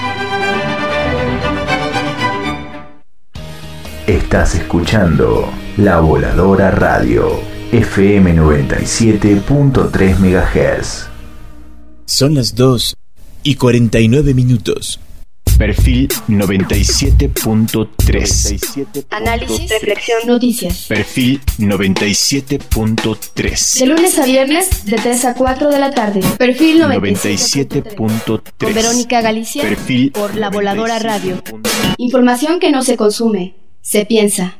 Estás escuchando La Voladora Radio, F M noventa y siete punto tres megahertz. Son las dos y cuarenta y nueve minutos. Perfil noventa y siete punto tres. Análisis, reflexión, noticias. Perfil noventa y siete punto tres. De lunes a viernes, de tres a cuatro de la tarde. Perfil noventa y siete punto tres. Con Verónica Galicia. Perfil por La Voladora Radio. Información que no se consume, se piensa.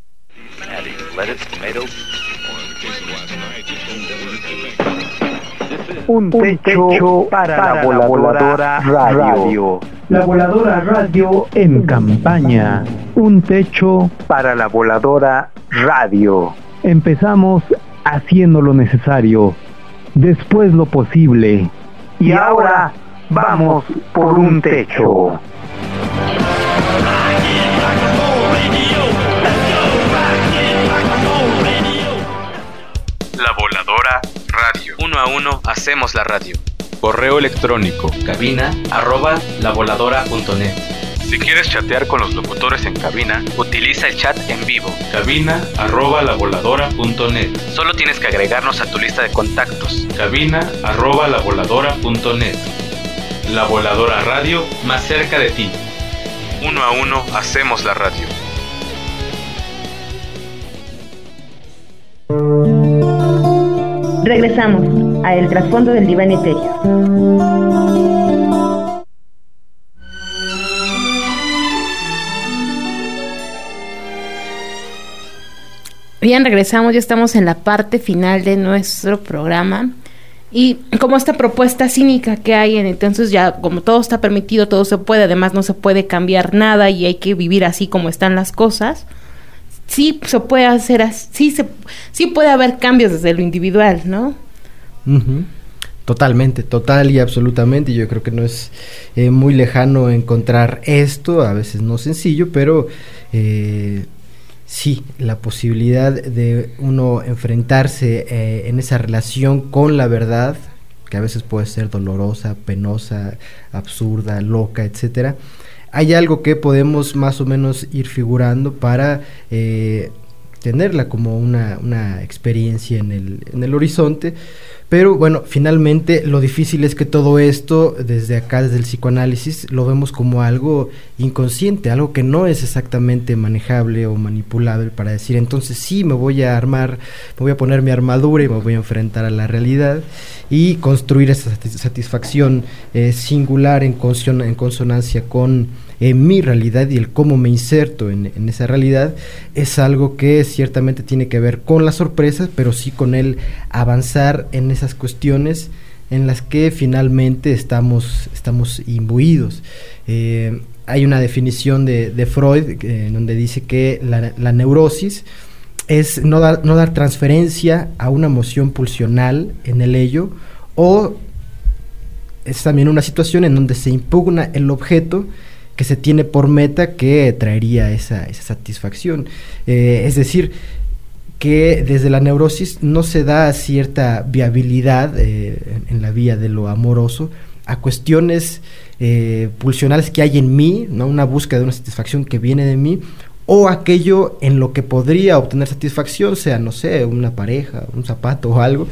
Un techo para, para la Voladora Radio. La Voladora Radio en campaña. Un techo para la Voladora Radio. Empezamos haciendo lo necesario, después lo posible, y ahora vamos por un techo. La Voladora Radio. Uno a uno hacemos la radio. Correo electrónico cabina arroba lavoladora.net. Si quieres chatear con los locutores en cabina, utiliza el chat en vivo. Cabina arroba lavoladora.net. Solo tienes que agregarnos a tu lista de contactos. Cabina arroba lavoladora.net. La Voladora Radio, más cerca de ti. Uno a uno hacemos la radio. Regresamos a El Trasfondo del Diván Etéreo. Bien, regresamos, ya estamos en la parte final de nuestro programa. Y como esta propuesta cínica que hay, en, entonces ya como todo está permitido, todo se puede, además no se puede cambiar nada y hay que vivir así como están las cosas. Sí se puede hacer así, sí, se, sí puede haber cambios desde lo individual, ¿no? Uh-huh. Totalmente, total y absolutamente. Yo creo que no es eh, muy lejano encontrar esto, a veces no sencillo, pero eh, sí, la posibilidad de uno enfrentarse eh, en esa relación con la verdad, que a veces puede ser dolorosa, penosa, absurda, loca, etcétera. Hay algo que podemos más o menos ir figurando para eh, tenerla como una, una experiencia en el, en el horizonte, pero bueno, finalmente lo difícil es que todo esto, desde acá, desde el psicoanálisis, lo vemos como algo inconsciente, algo que no es exactamente manejable o manipulable para decir, entonces sí, me voy a armar, me voy a poner mi armadura y me voy a enfrentar a la realidad y construir esa satisfacción eh, singular en, conson- en consonancia con eh, mi realidad y el cómo me inserto en, en esa realidad, es algo que ciertamente tiene que ver con las sorpresas, pero sí con el avanzar en esas cuestiones en las que finalmente estamos, estamos imbuidos. Eh, hay una definición de, de Freud eh, donde dice que la, la neurosis es no dar, no dar transferencia a una emoción pulsional en el ello, o es también una situación en donde se impugna el objeto que se tiene por meta que traería esa, esa satisfacción. Eh, es decir, que desde la neurosis no se da cierta viabilidad eh, en, en la vía de lo amoroso a cuestiones eh, pulsionales que hay en mí, ¿no? Una búsqueda de una satisfacción que viene de mí, o aquello en lo que podría obtener satisfacción, sea, no sé, una pareja, un zapato o algo,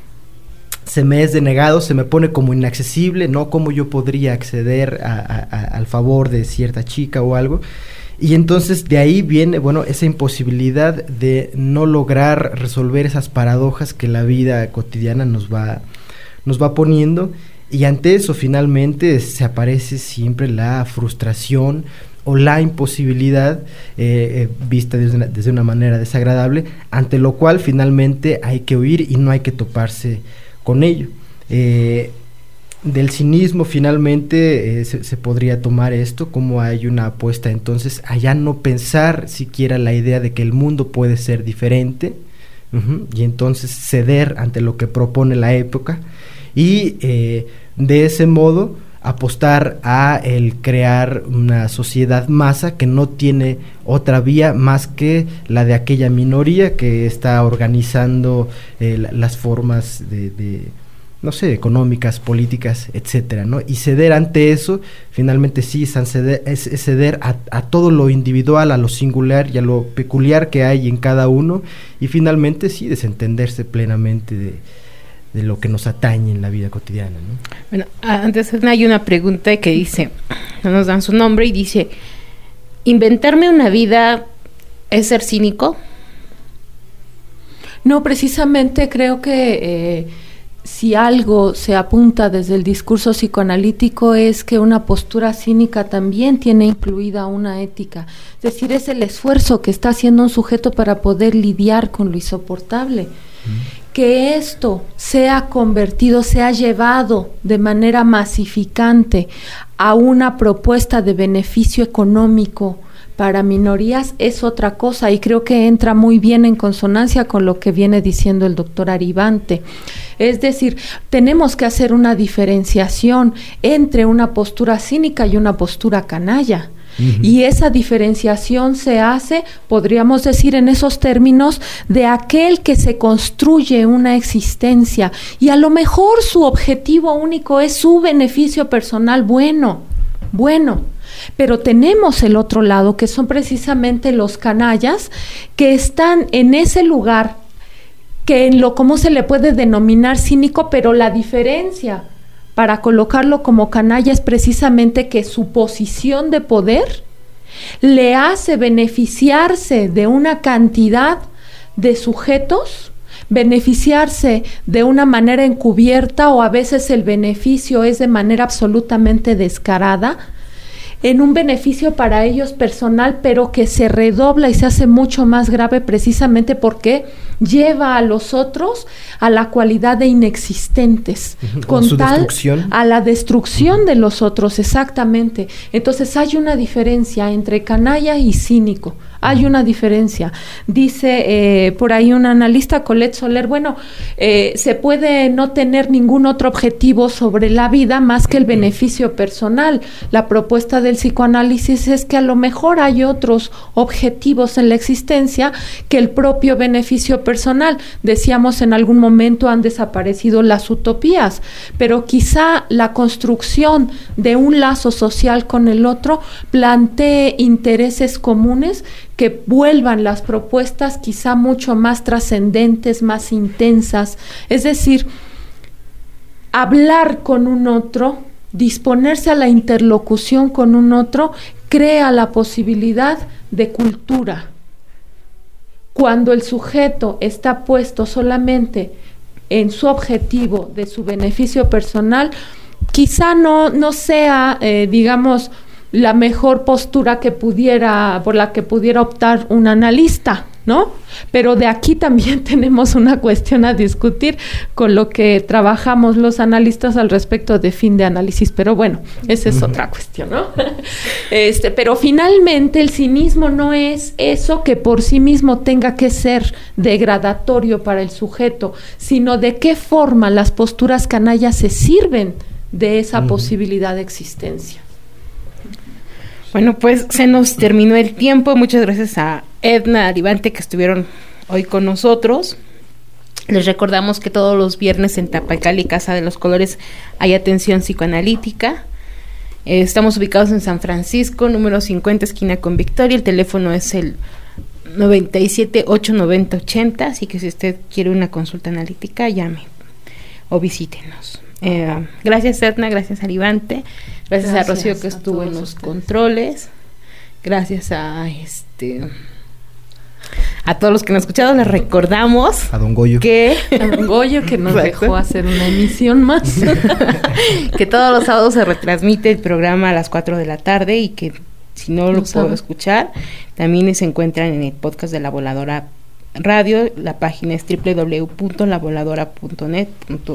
se me es denegado, se me pone como inaccesible, no como yo podría acceder a, a, a, al favor de cierta chica o algo, Y entonces de ahí viene, bueno, esa imposibilidad de no lograr resolver esas paradojas que la vida cotidiana nos va, nos va poniendo, y ante eso finalmente se aparece siempre la frustración o la imposibilidad eh, eh, vista desde una, desde una manera desagradable, ante lo cual finalmente hay que huir y no hay que toparse con ello. Eh, del cinismo finalmente eh, se, se podría tomar esto como hay una apuesta entonces a ya no pensar siquiera la idea de que el mundo puede ser diferente, uh-huh, y entonces ceder ante lo que propone la época, y eh, de ese modo apostar a el crear una sociedad masa que no tiene otra vía más que la de aquella minoría que está organizando eh, las formas de, de no sé, económicas, políticas, etcétera, ¿no? Y ceder ante eso, finalmente sí, es ceder, es, es ceder a, a todo lo individual, a lo singular y a lo peculiar que hay en cada uno, y finalmente sí, desentenderse plenamente de, de lo que nos atañe en la vida cotidiana, ¿no? Bueno, antes hay una pregunta que dice, no nos dan su nombre, y dice, ¿inventarme una vida es ser cínico? No, precisamente creo que eh, si algo se apunta desde el discurso psicoanalítico es que una postura cínica también tiene incluida una ética. Es decir, es el esfuerzo que está haciendo un sujeto para poder lidiar con lo insoportable. Mm. Que esto sea convertido, sea llevado de manera masificante a una propuesta de beneficio económico para minorías es otra cosa, y creo que entra muy bien en consonancia con lo que viene diciendo el doctor Aribante. Es decir, tenemos que hacer una diferenciación entre una postura cínica y una postura canalla. Uh-huh. Y esa diferenciación se hace, podríamos decir en esos términos, de aquel que se construye una existencia y a lo mejor su objetivo único es su beneficio personal. Bueno, bueno, pero tenemos el otro lado, que son precisamente los canallas, que están en ese lugar que en lo común se le puede denominar cínico, pero la diferencia para colocarlo como canalla es precisamente que su posición de poder le hace beneficiarse de una cantidad de sujetos, beneficiarse de una manera encubierta, o a veces el beneficio es de manera absolutamente descarada, en un beneficio para ellos personal, pero que se redobla y se hace mucho más grave precisamente porque lleva a los otros a la cualidad de inexistentes, con su tal destrucción. A la destrucción uh-huh. de los otros, exactamente. Entonces hay una diferencia entre canalla y cínico. Hay una diferencia. Dice eh, por ahí un analista, Colette Soler, bueno, eh, se puede no tener ningún otro objetivo sobre la vida más que el beneficio personal. La propuesta del psicoanálisis es que a lo mejor hay otros objetivos en la existencia que el propio beneficio personal. Decíamos, en algún momento han desaparecido las utopías, pero quizá la construcción de un lazo social con el otro plantee intereses comunes que vuelvan las propuestas quizá mucho más trascendentes, más intensas. Es decir, hablar con un otro, disponerse a la interlocución con un otro, crea la posibilidad de cultura. Cuando el sujeto está puesto solamente en su objetivo de su beneficio personal, quizá no, no sea, eh, digamos, la mejor postura que pudiera, por la que pudiera optar un analista, ¿no? Pero de aquí también tenemos una cuestión a discutir con lo que trabajamos los analistas al respecto de fin de análisis, pero bueno, esa es uh-huh. otra cuestión, ¿no? Este, pero finalmente el cinismo no es eso que por sí mismo tenga que ser degradatorio para el sujeto, sino de qué forma las posturas canallas se sirven de esa uh-huh. posibilidad de existencia. Bueno, pues se nos terminó el tiempo. Muchas gracias a Edna, Aribante, que estuvieron hoy con nosotros. Les recordamos que todos los viernes en Tapacali, Casa de los Colores, hay atención psicoanalítica. Eh, estamos ubicados en San Francisco, número cincuenta, esquina con Victoria. El teléfono es el noventa y siete, ocho noventa, ochenta, así que si usted quiere una consulta analítica, llame o visítenos. Eh, gracias Edna, gracias Aribante, gracias, gracias a Rocío que estuvo en los ustedes. controles, Gracias a este a todos los que nos han escuchado, les recordamos a Don Goyo que a Don Goyo que nos dejó hacer una emisión más. Que todos los sábados se retransmite el programa a las cuatro de la tarde y que si no lo puedo escuchar, también se encuentran en el podcast de La Voladora Radio. La página es doble u doble u doble u punto la voladora punto net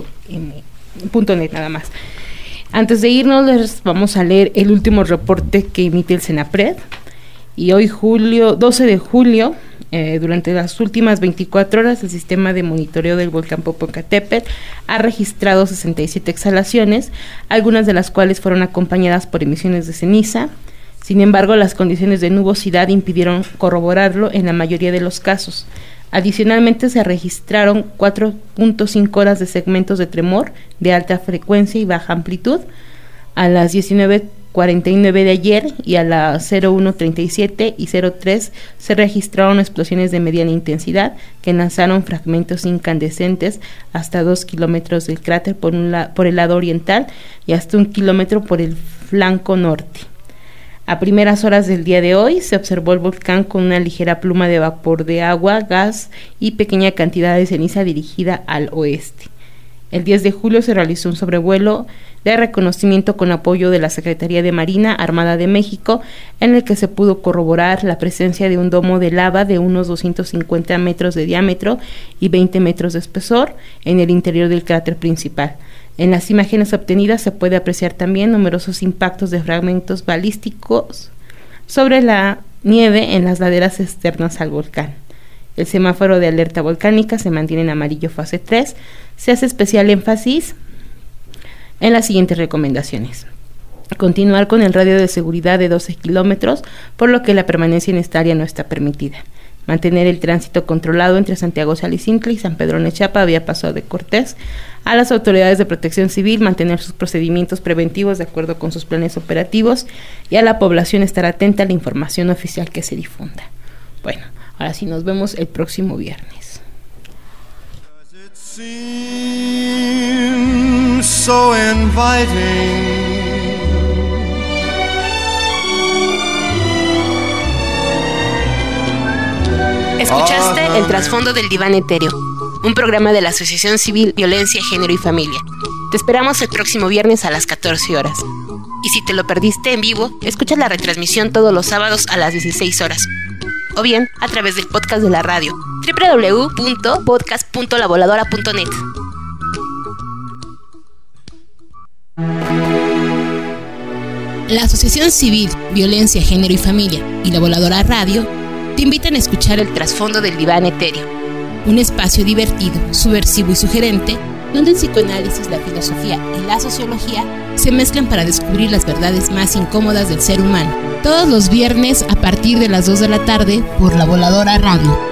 nada más. Antes de irnos, les vamos a leer el último reporte que emite el CENAPRED. Y hoy, julio doce de julio, eh, durante las últimas veinticuatro horas, el sistema de monitoreo del volcán Popocatépetl ha registrado sesenta y siete exhalaciones, algunas de las cuales fueron acompañadas por emisiones de ceniza. Sin embargo, las condiciones de nubosidad impidieron corroborarlo en la mayoría de los casos. Adicionalmente, se registraron cuatro punto cinco horas de segmentos de tremor de alta frecuencia y baja amplitud a las diecinueve cuarenta y nueve de ayer, y a las cero uno treinta y siete y cero tres se registraron explosiones de mediana intensidad que lanzaron fragmentos incandescentes hasta dos kilómetros del cráter por, un la- por el lado oriental y hasta un kilómetro por el flanco norte. A primeras horas del día de hoy se observó el volcán con una ligera pluma de vapor de agua, gas y pequeña cantidad de ceniza dirigida al oeste. El diez de julio se realizó un sobrevuelo de reconocimiento con apoyo de la Secretaría de Marina Armada de México, en el que se pudo corroborar la presencia de un domo de lava de unos doscientos cincuenta metros de diámetro y veinte metros de espesor en el interior del cráter principal. En las imágenes obtenidas se puede apreciar también numerosos impactos de fragmentos balísticos sobre la nieve en las laderas externas al volcán. El semáforo de alerta volcánica se mantiene en amarillo fase tres. Se hace especial énfasis en las siguientes recomendaciones: continuar con el radio de seguridad de doce kilómetros, por lo que la permanencia en esta área no está permitida. Mantener el tránsito controlado entre Santiago Xalixintla y San Pedro Nechapa, vía Paso de Cortés. A las autoridades de protección civil mantener sus procedimientos preventivos de acuerdo con sus planes operativos, y a la población estar atenta a la información oficial que se difunda. Bueno, ahora sí, nos vemos el próximo viernes. Seems so inviting. Escuchaste El Trasfondo del Diván Etéreo, un programa de la Asociación Civil Violencia, Género y Familia. Te esperamos el próximo viernes a las catorce horas. Y si te lo perdiste en vivo, escucha la retransmisión todos los sábados a las dieciséis horas. O bien, a través del podcast de la radio, doble u doble u doble u punto podcast punto la voladora punto net. La Asociación Civil Violencia, Género y Familia y La Voladora Radio te invitan a escuchar El Trasfondo del Diván Etéreo, un espacio divertido, subversivo y sugerente, donde el psicoanálisis, la filosofía y la sociología se mezclan para descubrir las verdades más incómodas del ser humano. Todos los viernes a partir de las dos de la tarde por La Voladora Radio.